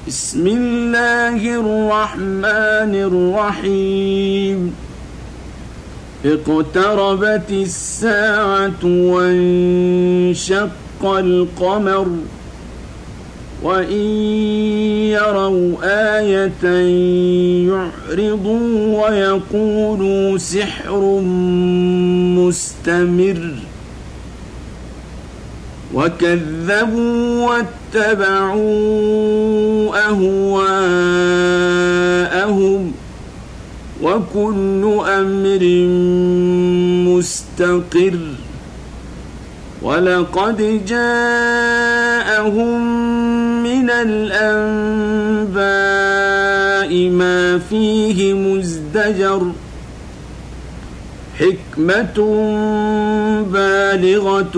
بسم الله الرحمن الرحيم اقتربت الساعة وانشق القمر وإن يروا آية يعرضوا ويقولوا سحر مستمر وكذبوا واتبعوا أهواءهم وكل أمر مستقر ولقد جاءهم من الأنباء ما فيه مزدجر حكمة بالغة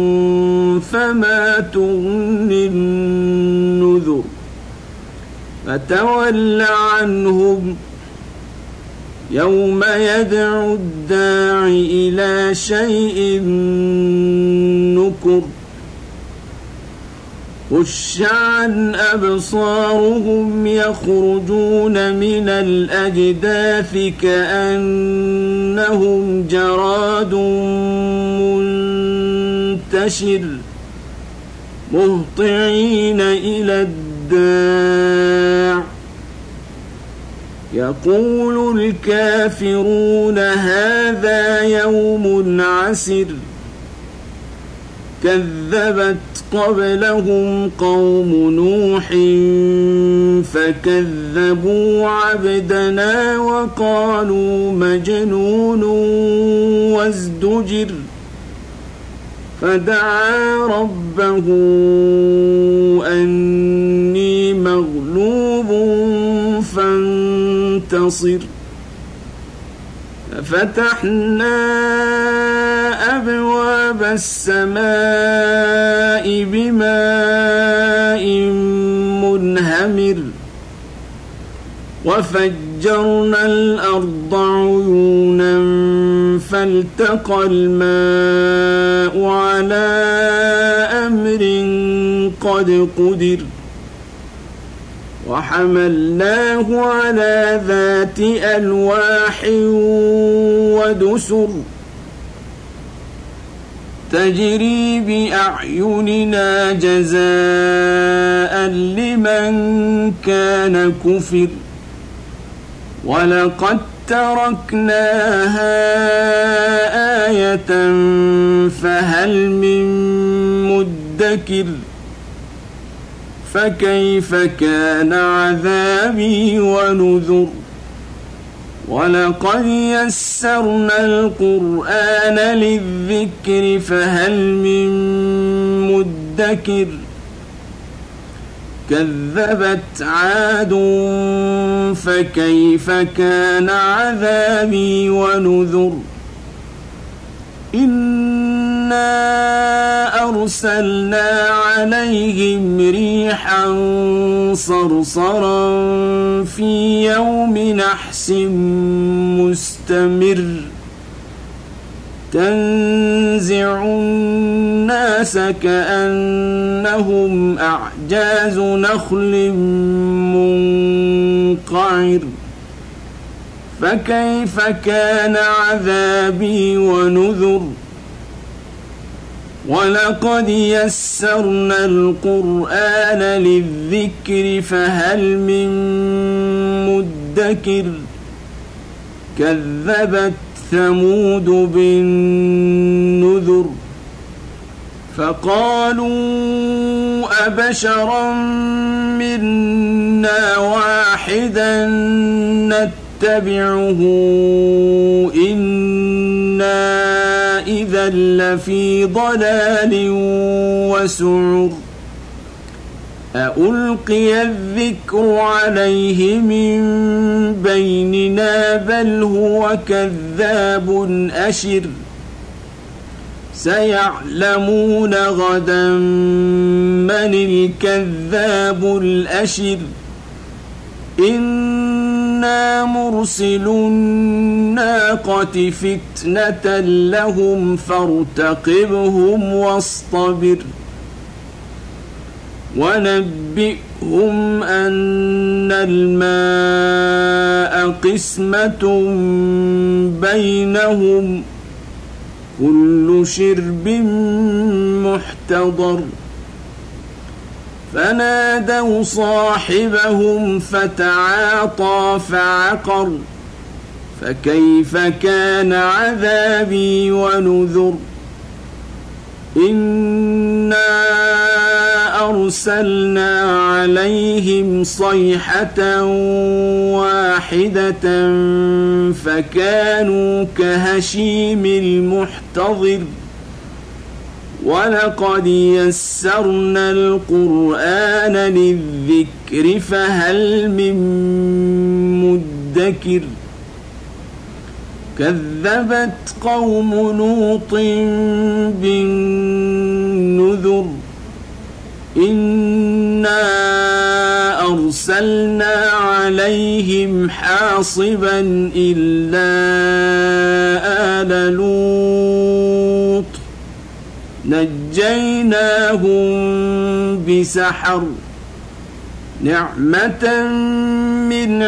فما تغني النذر فتول عنهم يوم يدعو الداع إلى شيء نكر خش عن أبصارهم يخرجون من الأجداث كأنهم جراد منتشر مهطعين إلى الداع يقول الكافرون هذا يوم عسر كذبت قبلهم قوم نوح فكذبوا عبدنا وقالوا مجنون وازدجر فدعا ربه أني مغلوب فانتصر ففتحنا أبواب السماء بماء منهمر وفجرنا الأرض عيونا فالتقى الماء على أمر قد قدر وحملناه على ذات ألواح ودسر تجري بأعيننا جزاء لمن كان كفر ولقد تركناها آية فهل من مدكر فكيف كان عذابي ونذر ولقد يسرنا القرآن للذكر فهل من مدكر كذبت عاد فكيف كان عذابي ونذر إنا أرسلنا عليهم ريحا صرصرا في يوم نحس مستمر تنزع الناس كأنهم أعجاز نخل منقعر فكيف كان عذابي ونذر ولقد يسرنا القرآن للذكر فهل من مدكر كذبت ثمود بالنذر فقالوا أبشرا منا واحدا نتبعه إنا إذا لفي ضلال وسعر أألقي الذكر عليه من بيننا بل هو كذاب أشر سيعلمون غدا من الكذاب الأشر إنا مرسل الناقة فتنة لهم فارتقبهم واصطبر ونبئهم أن الماء قسمة بينهم كل شرب محتضر فنادوا صاحبهم فتعاطى فعقر فكيف كان عذابي ونذر إنا أرسلنا عليهم صيحة واحدة فكانوا كهشيم المحتضر ولقد يسرنا القرآن للذكر فهل من مدكر كذبت قوم لوط بالنذر إنا أرسلنا عليهم حاصبا إلا آل لوط نجيناهم بسحر نعمة من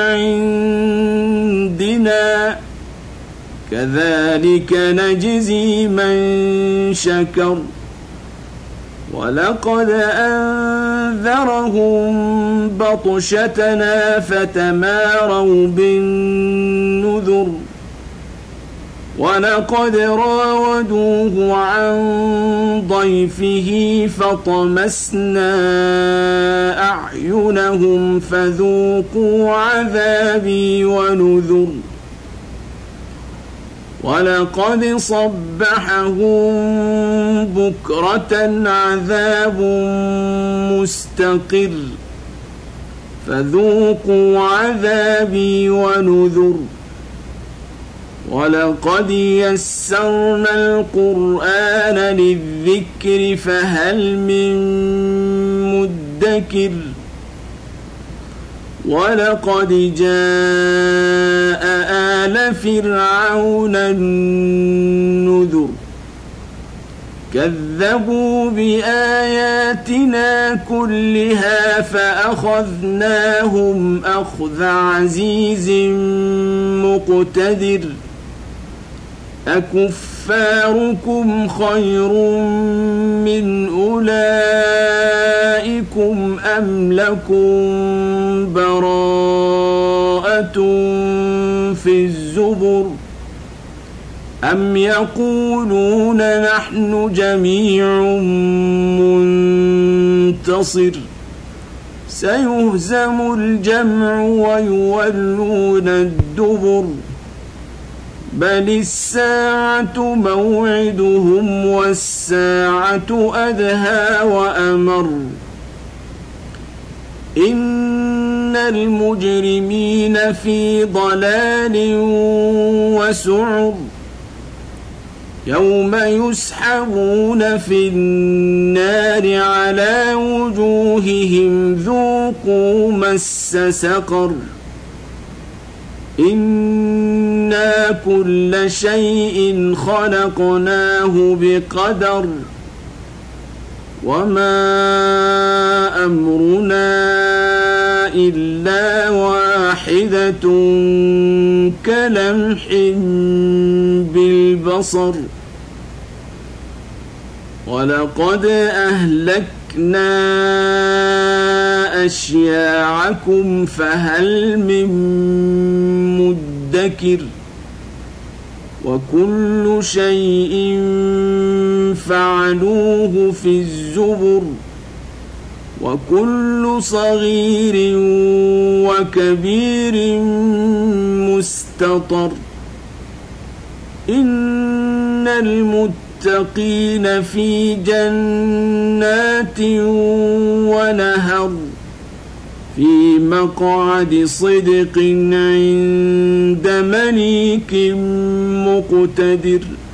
عندنا كذلك نجزي من شكر ولقد أنذرهم بطشتنا فتماروا بالنذر ولقد راودوه عن ضيفه فطمسنا أعينهم فذوقوا عذابي ونذر ولقد صبحهم بكرة عذاب مستقر فذوقوا عذابي ونذر ولقد يسرنا القرآن للذكر فهل من مدكر ولقد جاء آل فرعون النذر كذبوا بآياتنا كلها فأخذناهم أخذ عزيز مقتدر أكفاركم خير من أولئكم أم لكم براءة في الزبر أم يقولون نحن جميع منتصر سيهزم الجمع ويولون الدبر بل الساعة موعدهم والساعة أدهى وأمر إن المجرمين في ضلال وسعر يوم يسحبون في النار على وجوههم ذوقوا مس سقر إنا كل شيء خلقناه بقدر وما أمرنا إلا واحدة كلمح بالبصر ولقد أهلكنا أشياعكم فهل من مدكر وكل شيء فعلوه في الزبر وكل صغير وكبير مستطر إن المتقين في جنات ونهر في مقعد صدق عند مليك مقتدر